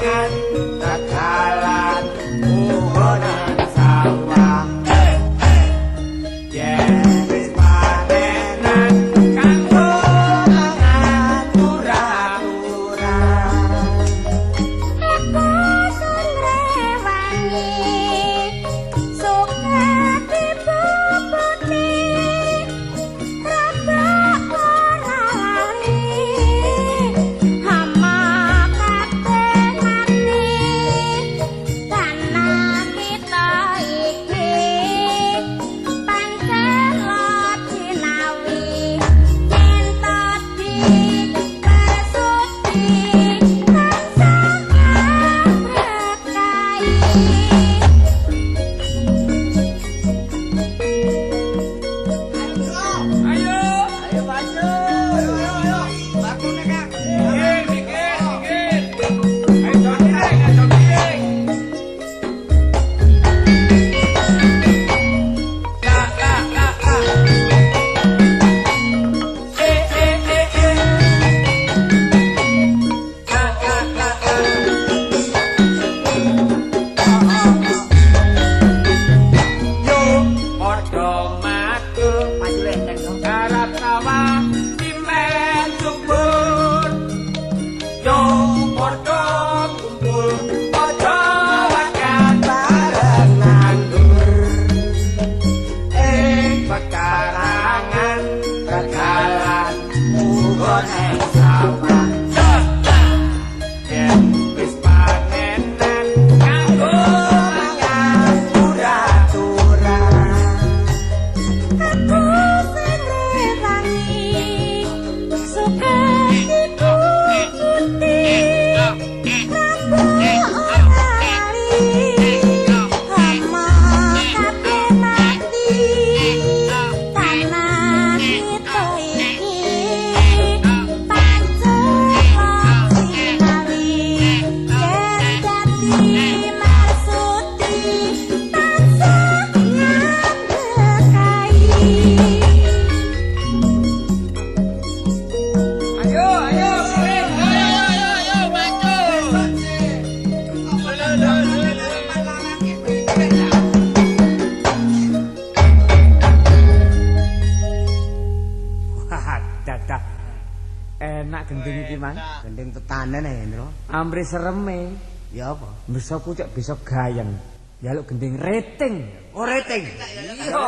Gending tetanen ya, Ndro. Amri sereme. Ya apa? Bisa kucek bisa gayeng. Jaluk gending rating. Oh, rating. Iya.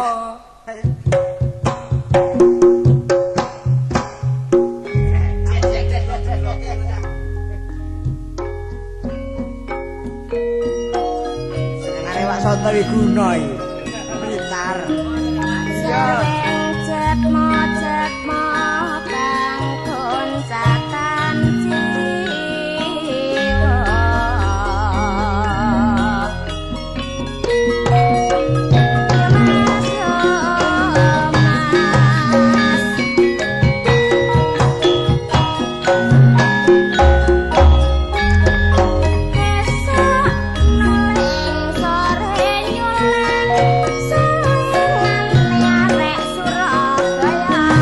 Senengane Wak Soto iki guna iki. Pintar. Siap. Cekmo bangkun cakan jiwa. Surabaya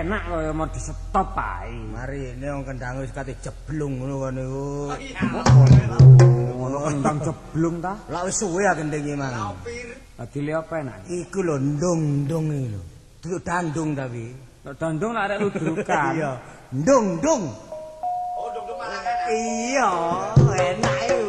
enak kaya mau di stop ae. Mari ini wong kendang wis kate jeblung ngono kok niku. Ngono kendang jeblung ta? Lah wis suwe ya gendeng iki, Mang. Dadi li apa enak? Iku lho ndung-ndung iki lho. Duduk dandung tapi. Nek dandung lek arek ludrukan. Iya, ndung-ndung. Oh, ndung-ndung malah enak. Iya, enak itu.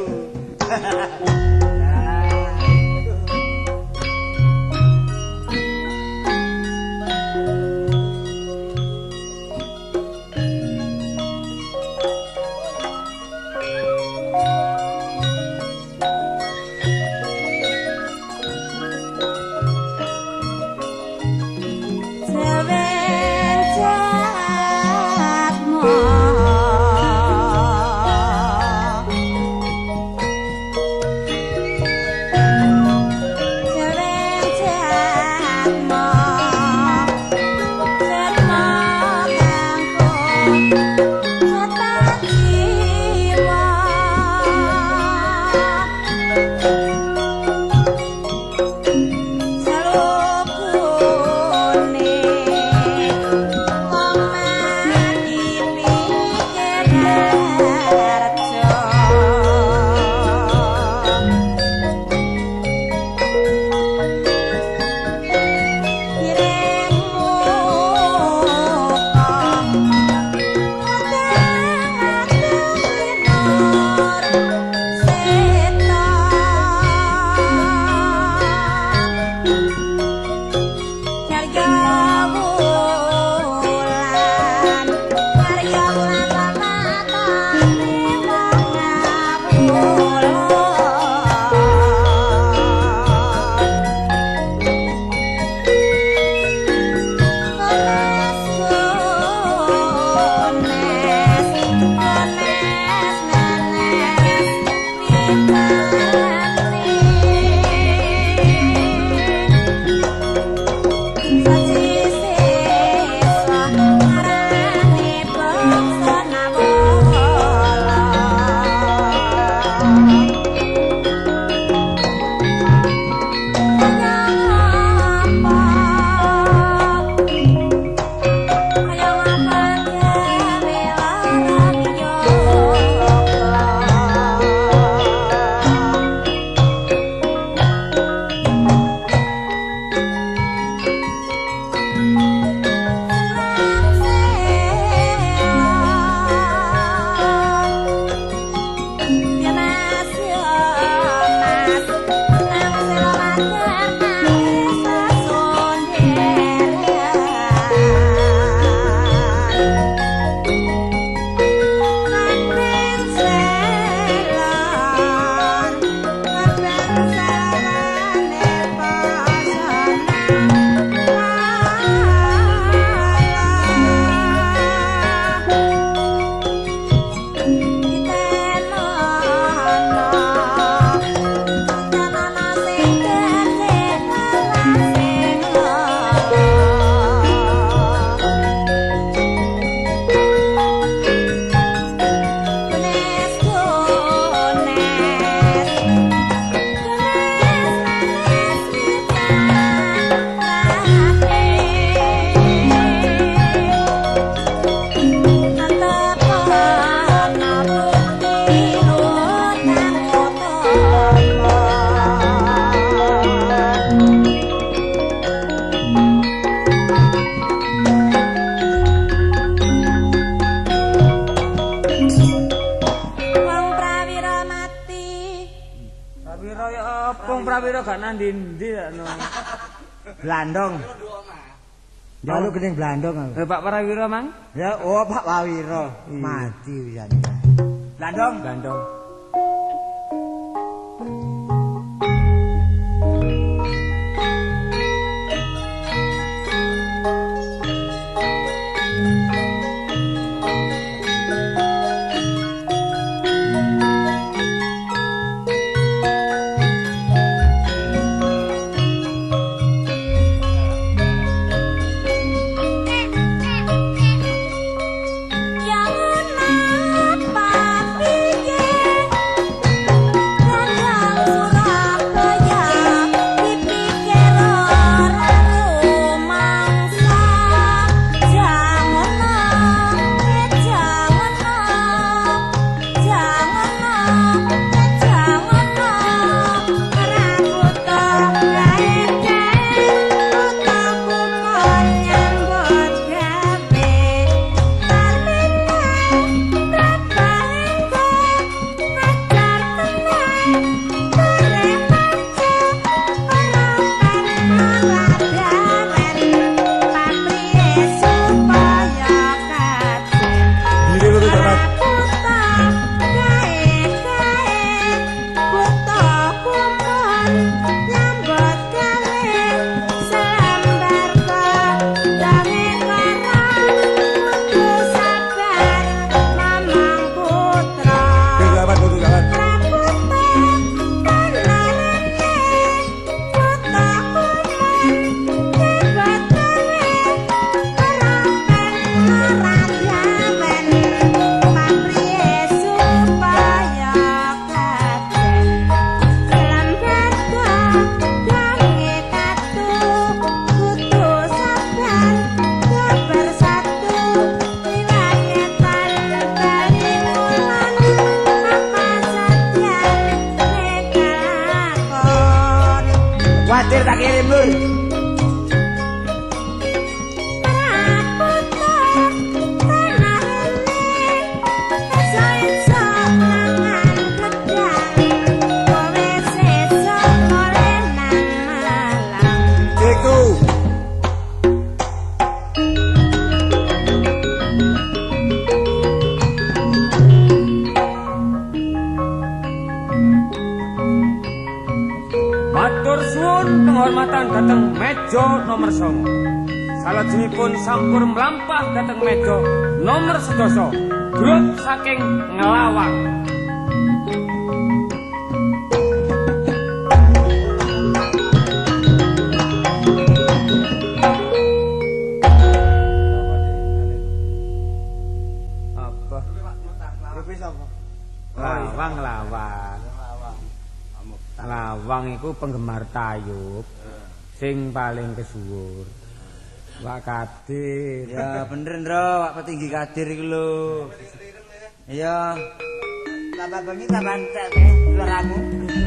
Prawira gak nang ndi-ndi no. Blandong. Njaluk kening Blandong aku. Pak Prawira, Mang? Ya, oh Pak Prawira mati pisan. Blandong, Blandong. Jangan apa pikir kuwatir tak kirim lur. Matur suwun penghormatan dhateng meja nomor 9. Salajengipun sampun mlampah dhateng meja nomor 11. Grup saking Ngelawang. Apa? Lawang. Lawang iku penggemar tayub sing paling kesuwur. Wak Kadir. Ya bener Ndro, Wak Petinggi Kadir iku lho. Iya. Tambah bengi tambah entek suaramu.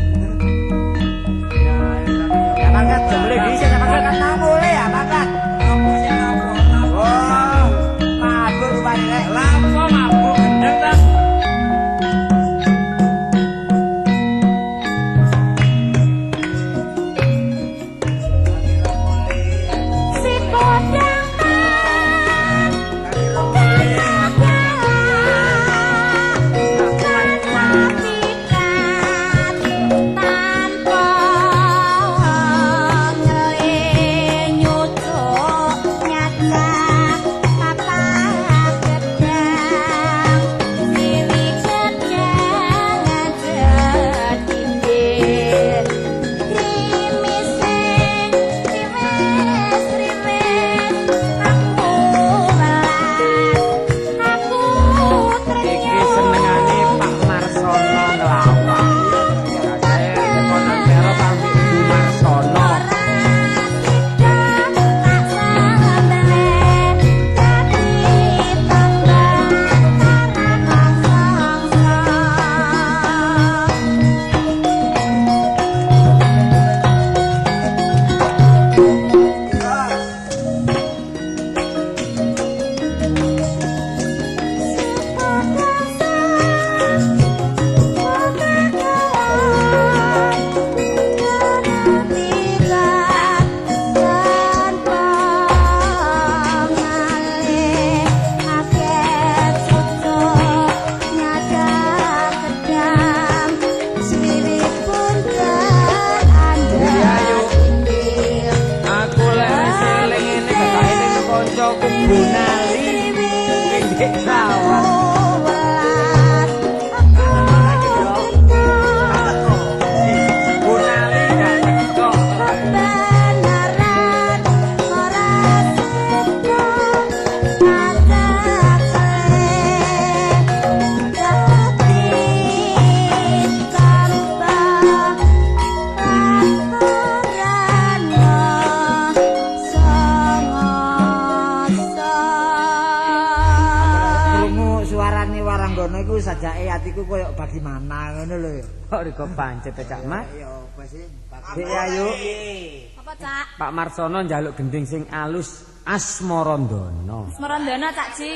Ya mangkat boleh bisa mangkat kan boleh ya mangkat. Oh, mabuk rupane rek. Lapo mabuk gendeng ta? Sajake atiku koyo bagaimana ngono lho. Kok riko pancet Cak Mas? Ya apa sih? Dik ayo. Apa Cak? Pak Marsono njaluk gending sing alus Asmarandana. Asmarandana Cak Ji.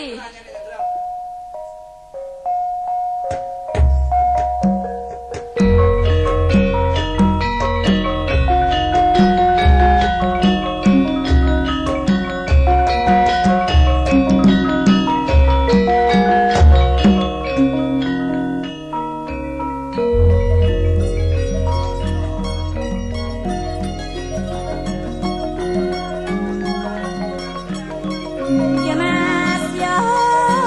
Ya Mas, ya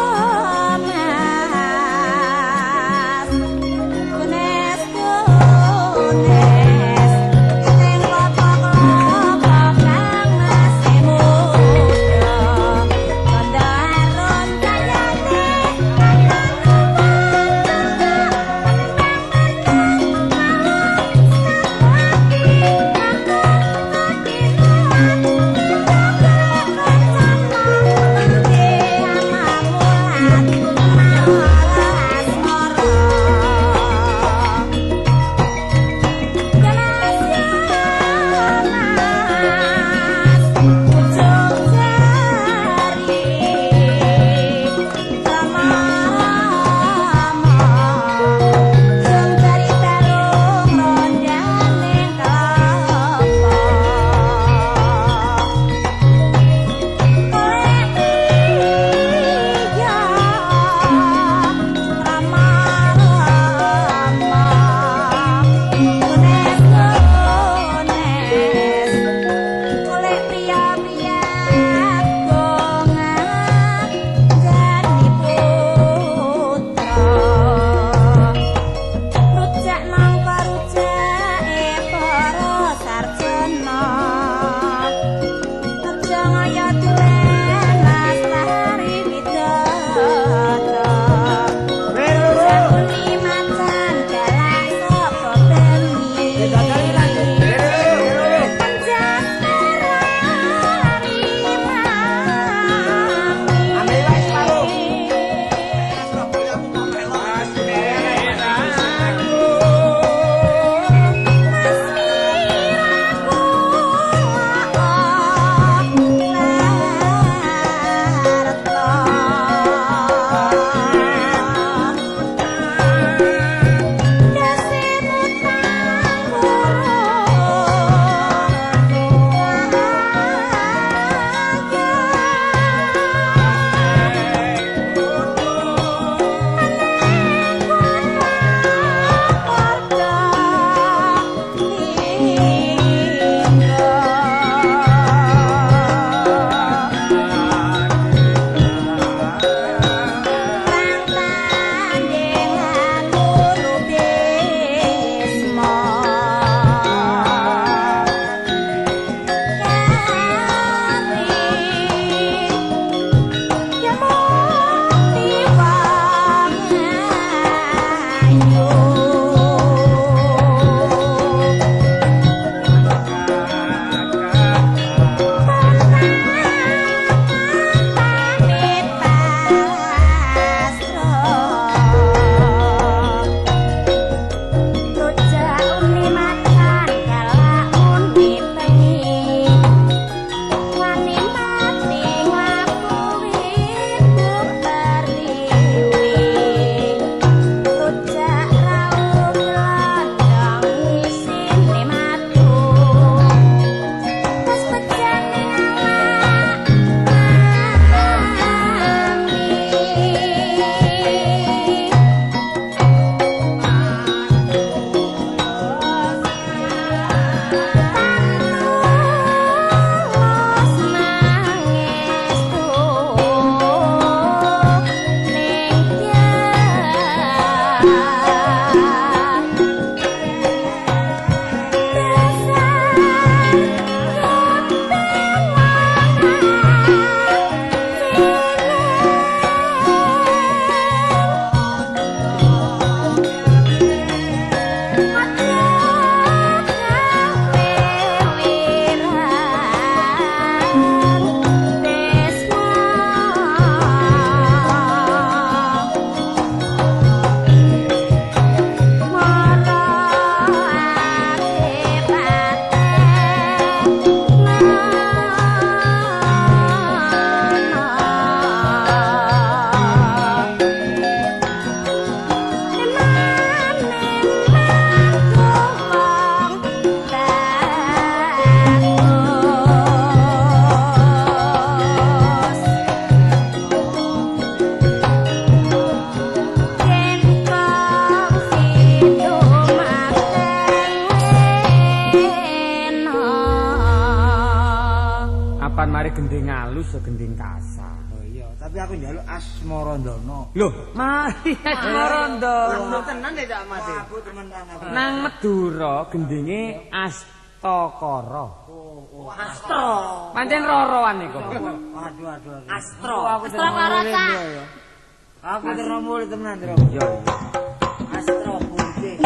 sowan mari gending halus ya gending kasar. Oh iya, tapi aku njaluk Asmarandono. Loh, mari Asmarandono. Tenan ya Cak Mas. Aku temenan aku. Nang Madura gendinge Astakara. Oh, Astro. Pancen roroan iku. Waduh. Astro. Aku Astro karo Cak. Aku teromol tenan, Tro. Iya. Astro putih.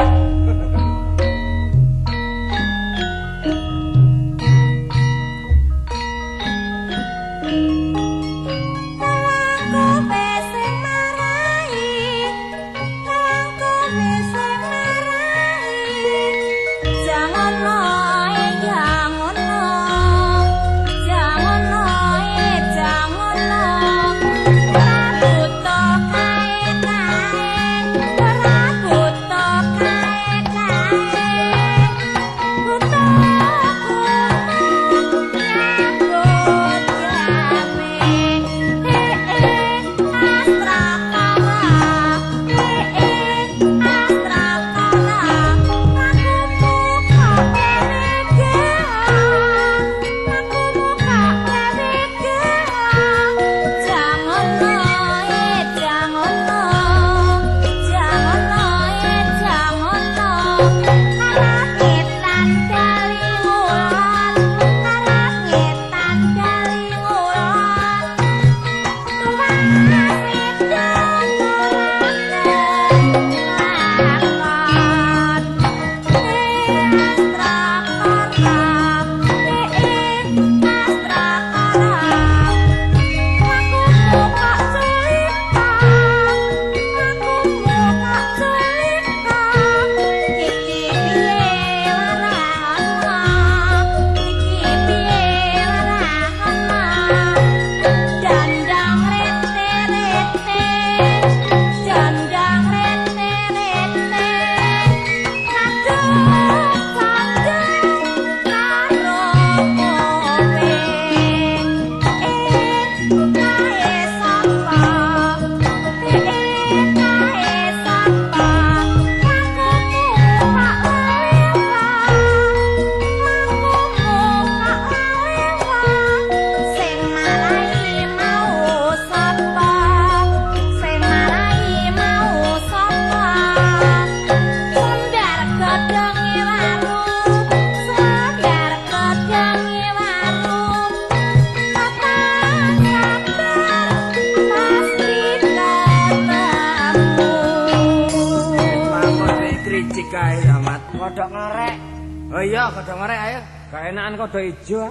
Kodok ngorek. Oh iya, kodok ngorek ayo. Gak enakan kodok ijo.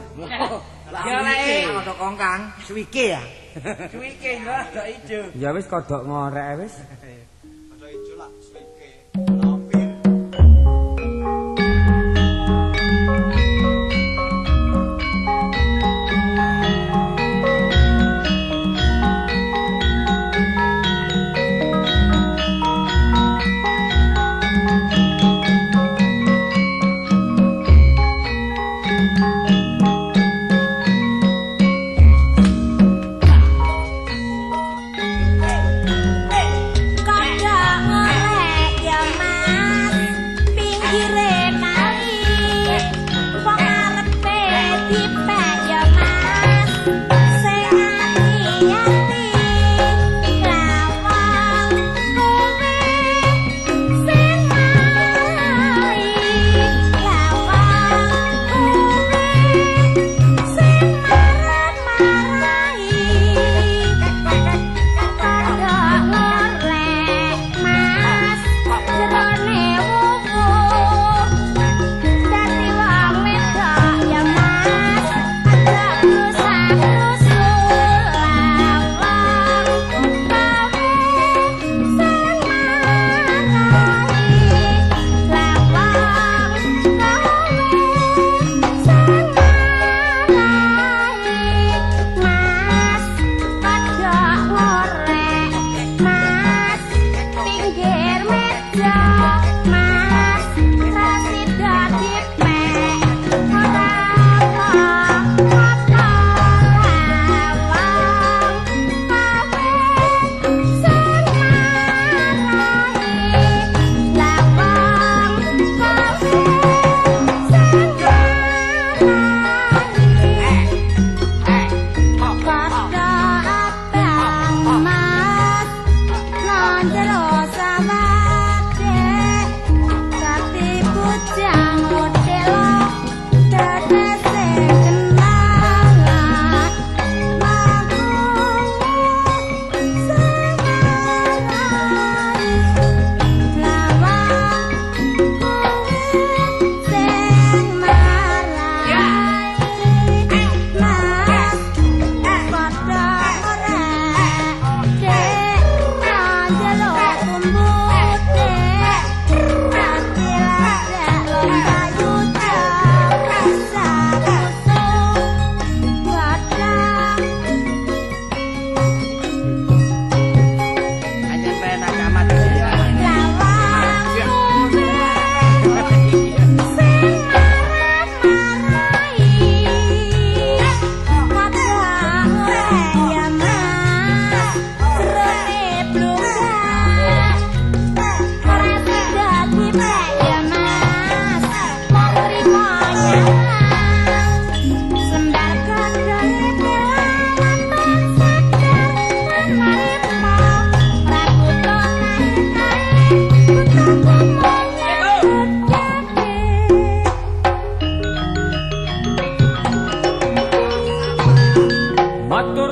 Ya lek kodok kongkang, suwike ya. Suwike lho, kodok ijo. Ya wis kodok ngorek wis. Kodok ijo lah, suwike. Lampir. Kau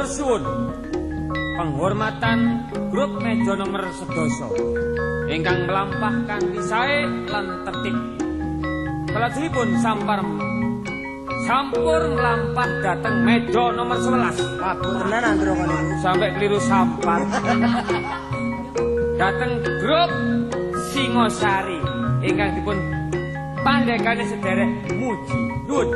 matur suwun penghormatan grup meja nomor 11 ingkang melampahkan sae lan tertib. Salajengipun sampur melampah dateng meja nomor 11. Paburnan andro kono. Sampai keliru sampar. Dateng grup Singosari ingkang dipun pandhekane sederek muji. Nuwun.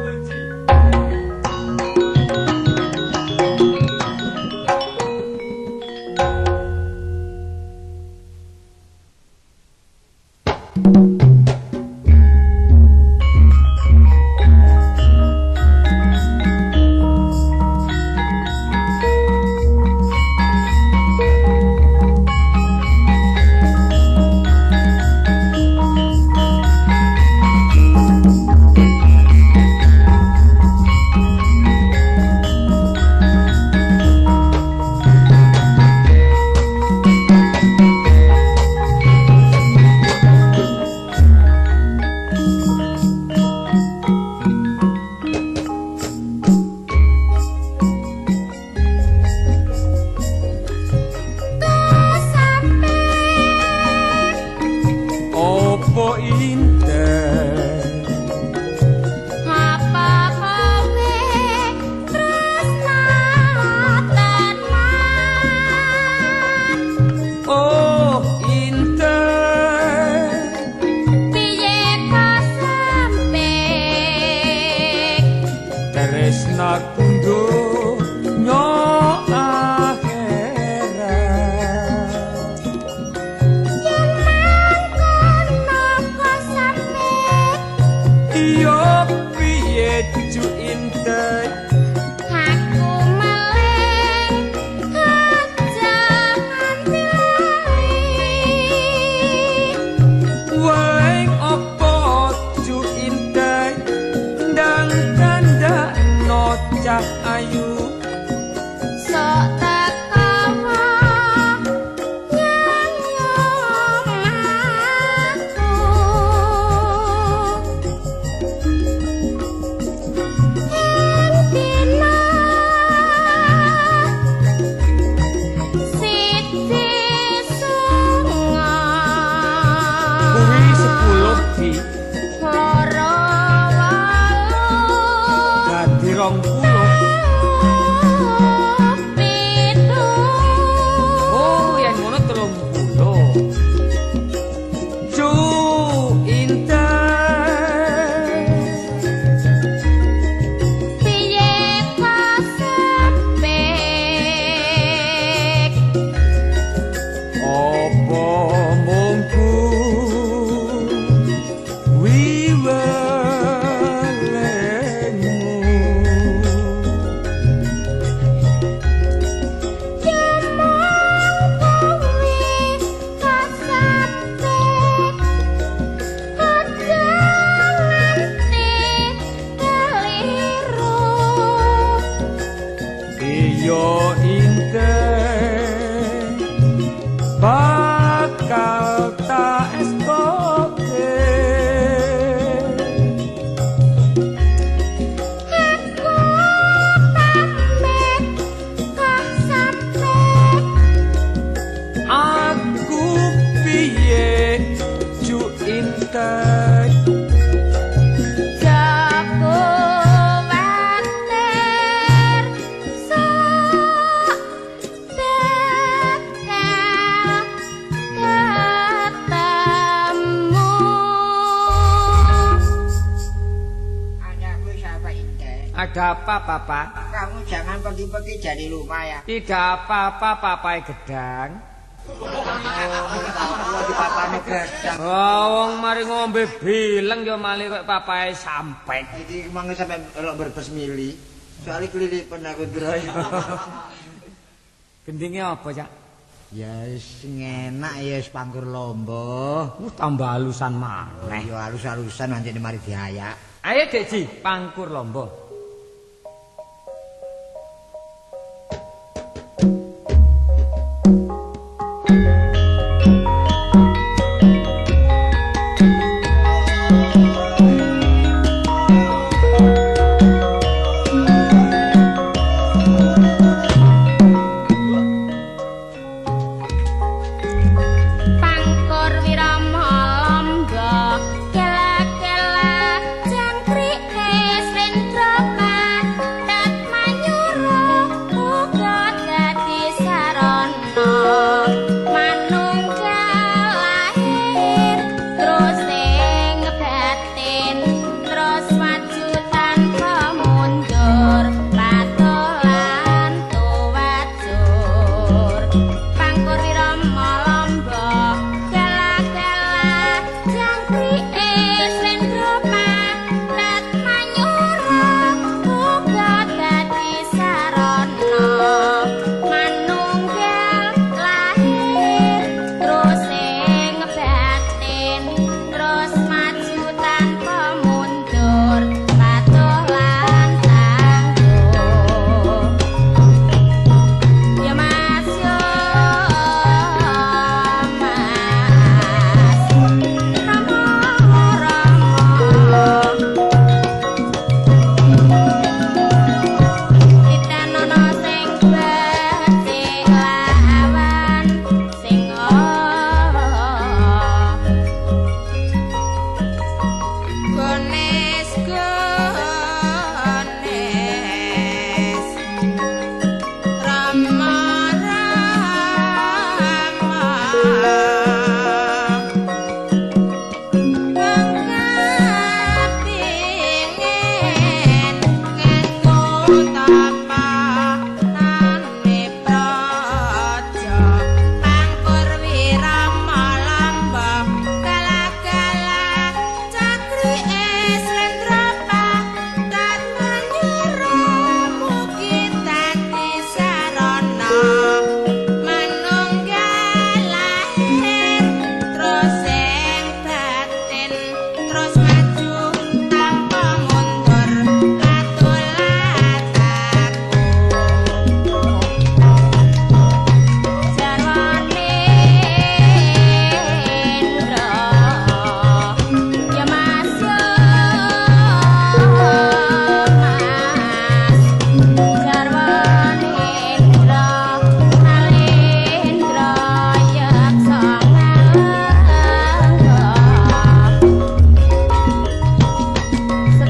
Ada apa, Papa? Kamu jangan pergi-pergi jadi lupa ya. Tidak apa-apa, Papai Gedang. Di papane gedang. Wong mari ngombe bileng yo malih kok papae sampek. Iki mangke sampe elok berbes mili. Soale kelilipan aku droyo. Gendinge apa, Cak? Ya wis ngenak ya wis pangkur lomba. Tambah halusan maneh. Ya halus-halusan nanti mari diayak. Ayo, Dekji, pangkur lomba.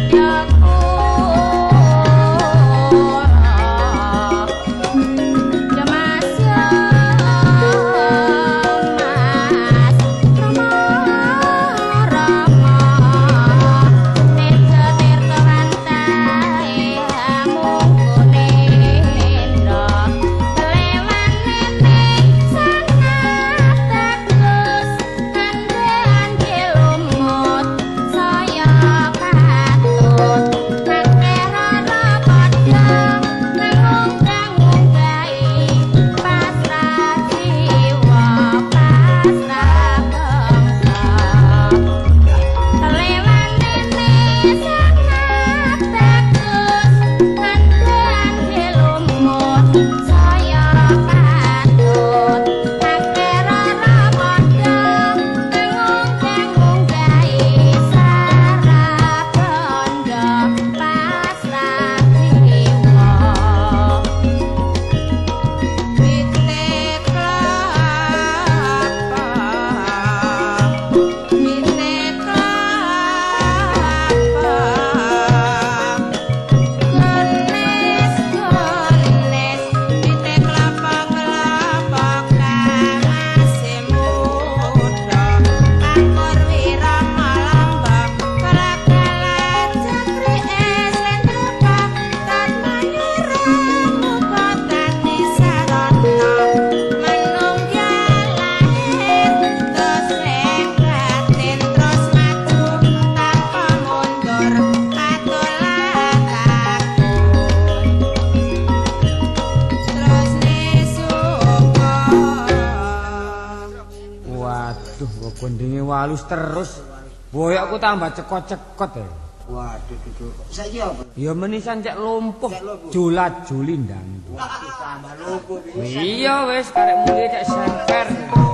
halus terus. Boyokku tambah cekot-cekot ya. Waduh, itu. Saiki apa? Ya menisan cek lumpuh. Julat-juli ndang. Waduh, tambah lumpuh. Iya wis karek mulih cek semper.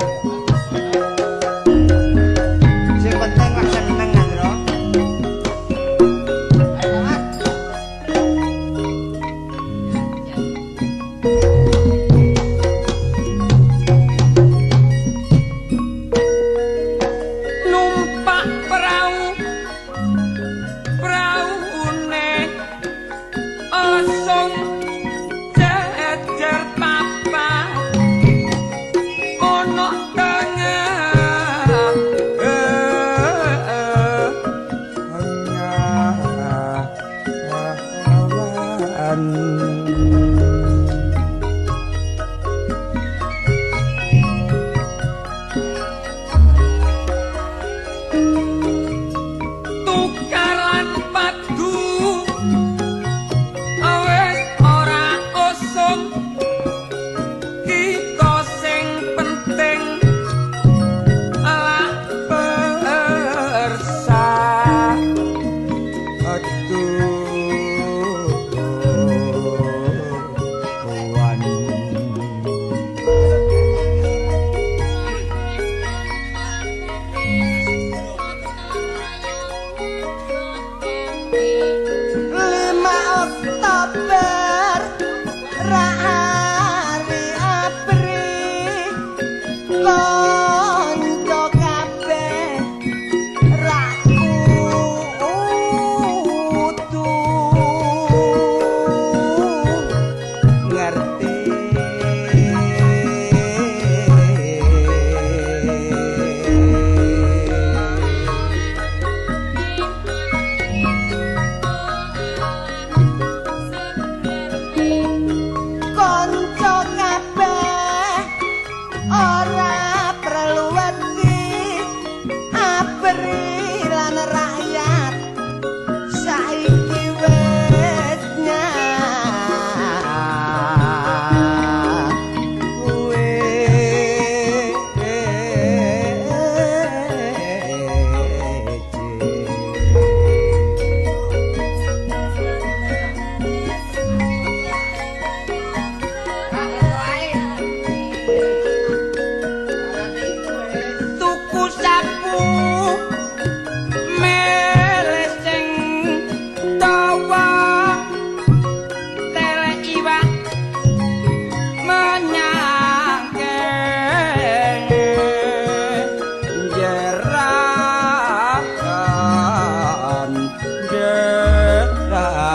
Sing penting mah seneng, Andro.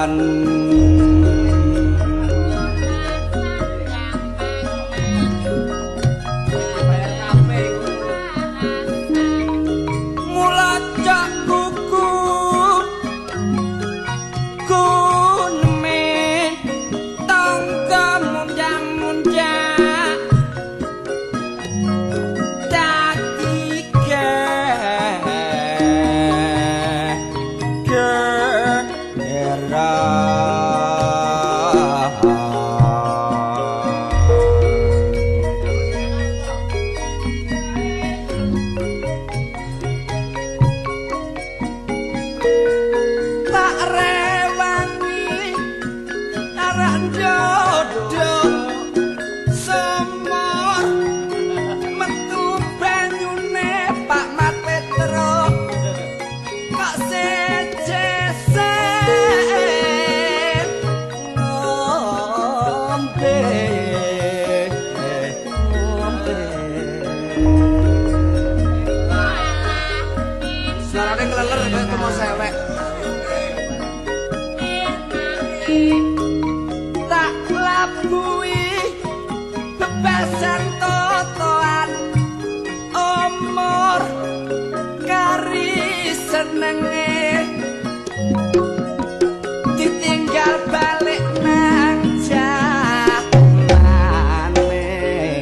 dalan mulacak kuku kunme tangga munjak dadi tak rewangi aran jodoh semor metu banyune Pak Mat Petro kok secesen ngombe suarane keleler kaya temu sewek tak labui bebasan totoan umur kari senenge ditinggal balik nang jalane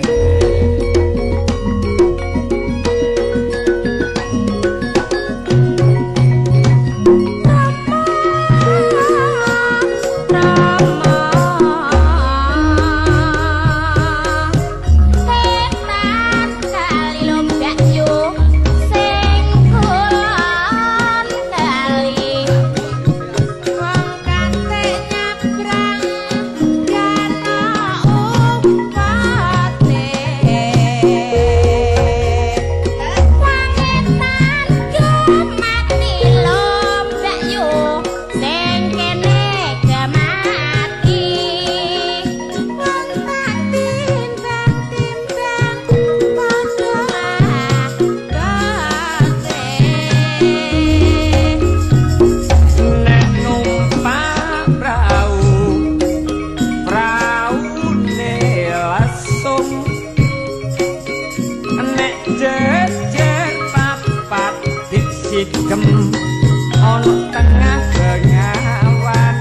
Sigem ana tengah bengawan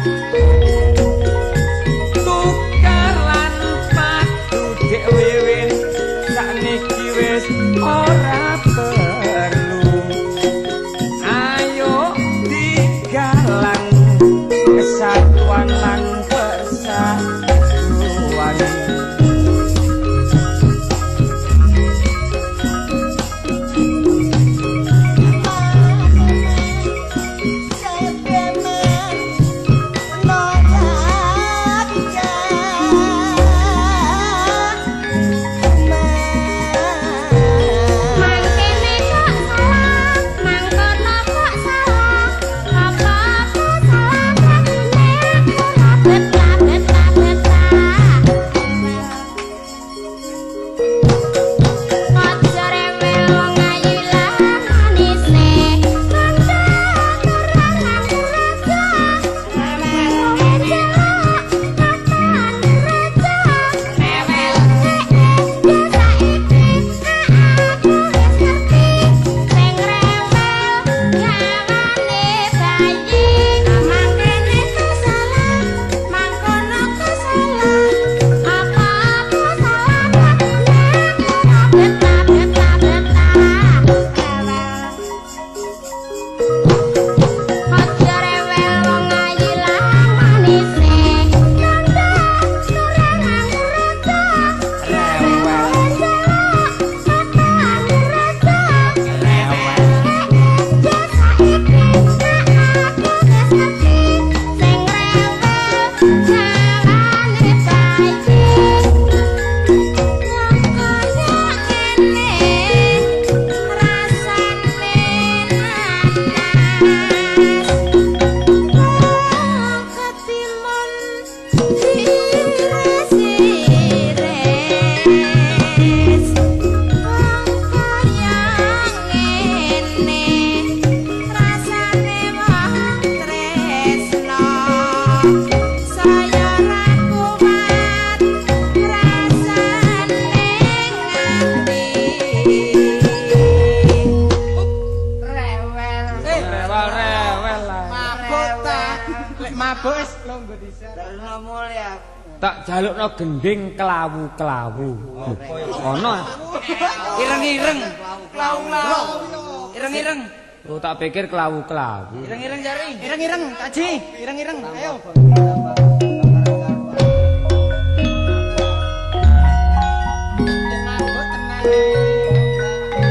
tukar lan padu dek wiwin sakniki wis ora perlu ayo digalang kesatuan lan persatuan Mangkene kok salah, apa-apa salah. Lek mabuk wis longgo dhisik. Terus mulya. Tak jalukno gending kelawu-kelawu. Ono. Ireng-ireng. Klawu-klawu. Ireng-ireng. Oh tak pikir kelawu-kelawu. Ireng-ireng jari. Ireng-ireng, Kak Ji. Ireng-ireng, ayo. Mabuk tenang.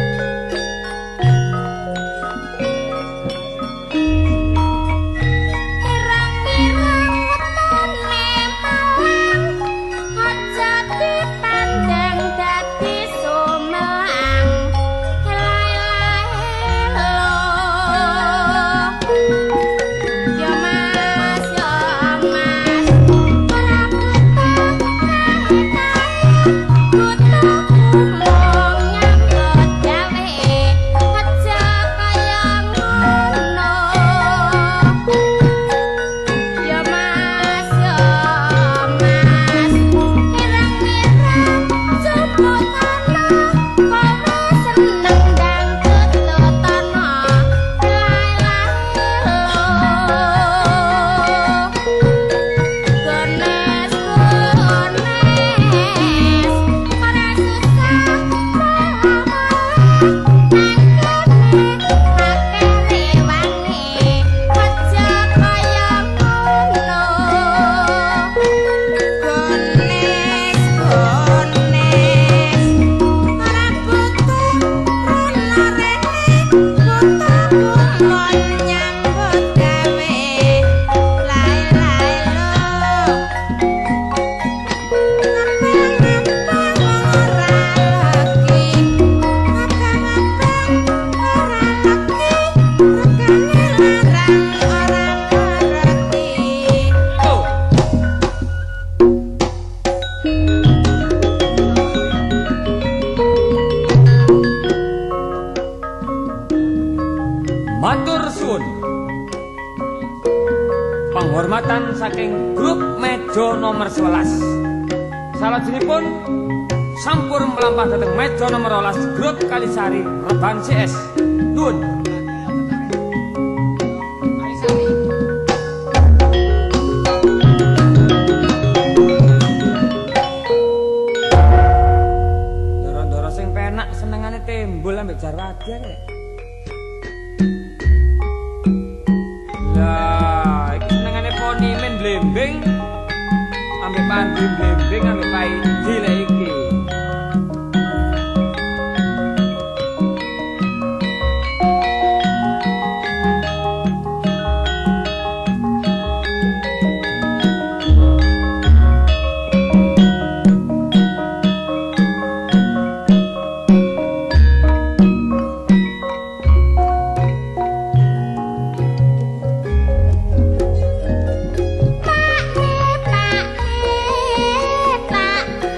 Penghormatan saking grup meja nomor 11. Salajengipun sampun melampah dhateng meja nomor 12 grup Kalisari Reban CS. Nuwun. Doro-doro sing penak senengane timbul ambek Jarwadya rek. Lah, iki senengane poni men blembing ambek Pandi blembing ambek Paidi lek iki. Pak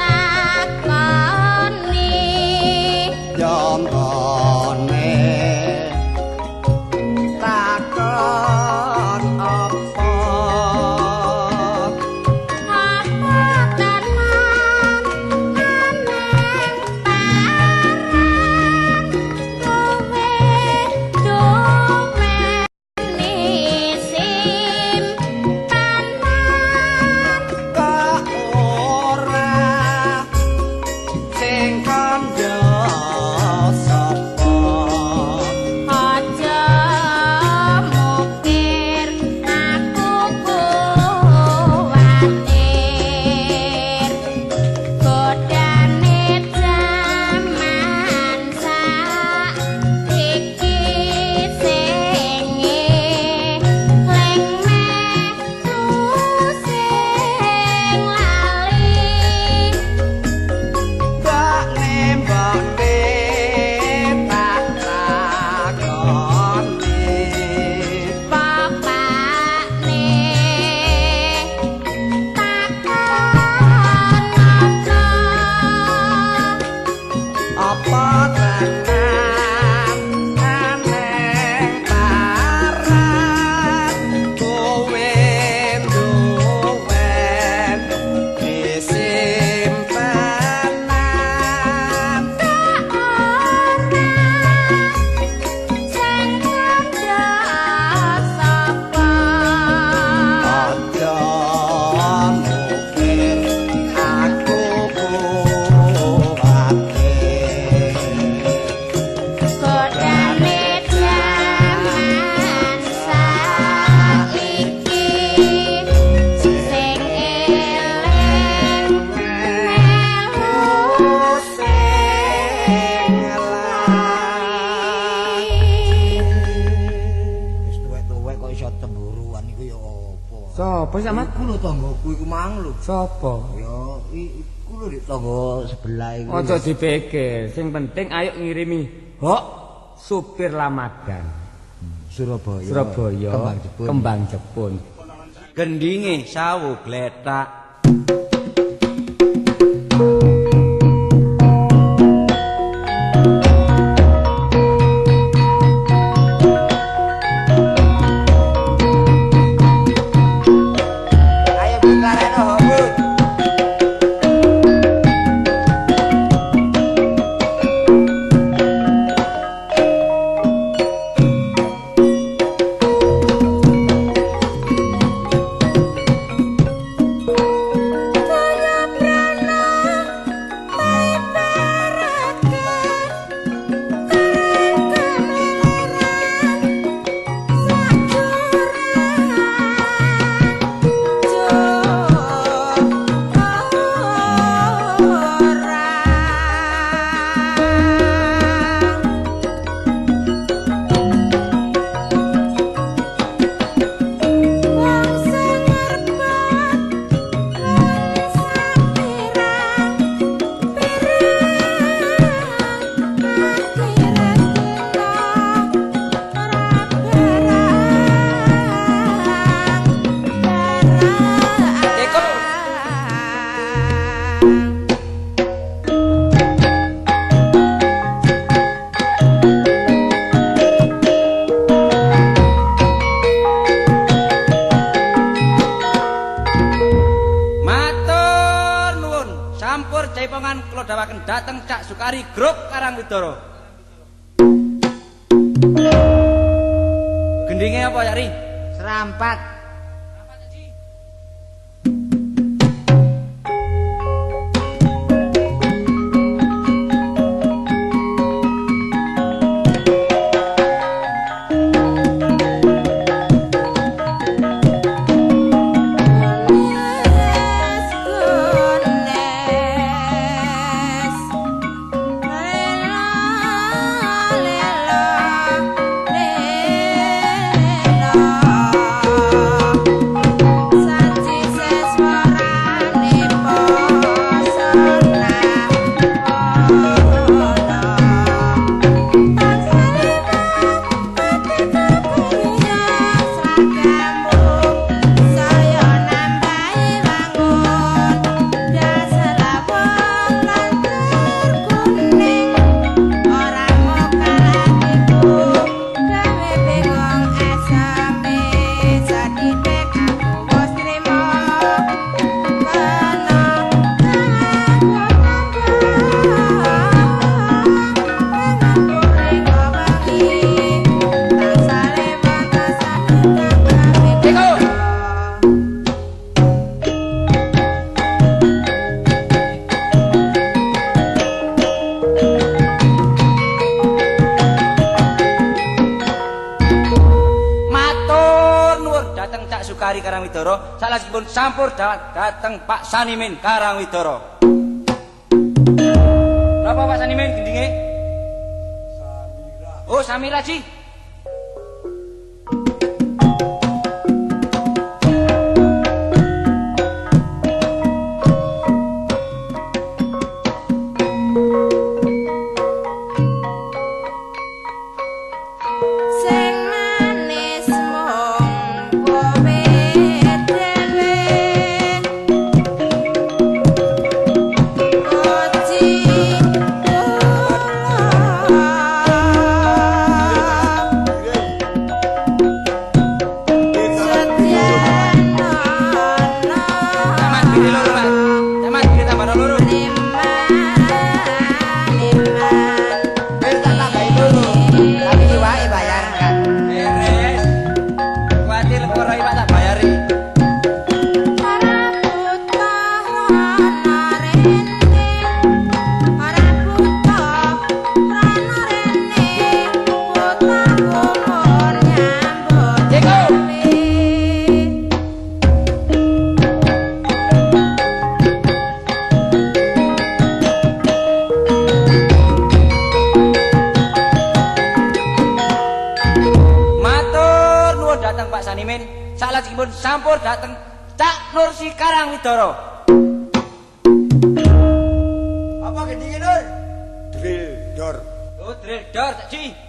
iku ya apa? Sopo sampean? Iku lho tanggoku iku mang lho. Sopo? Ya iku lho di tangga sebelah iku. Aja dipikir, sing penting ayo ngirimi hok supir Ramadan. Surabaya. Kembang Jepun. Gendinge sawu gletak. Dateng Cak Sukari Grup Karangwidara. Gendinge apa ya Ri? Serampat. Sukari Karangwidara, salajengipun sampur dateng Pak Sanimin Karangwidara. Napa Pak Sanimin gendinge? Samira. Oh, Samira Ji. salajengipun sampur dhateng Cak Nur Sikarang Widoro. Apa gendinge Nur? Drill door. Oh, drill door Cak Ji.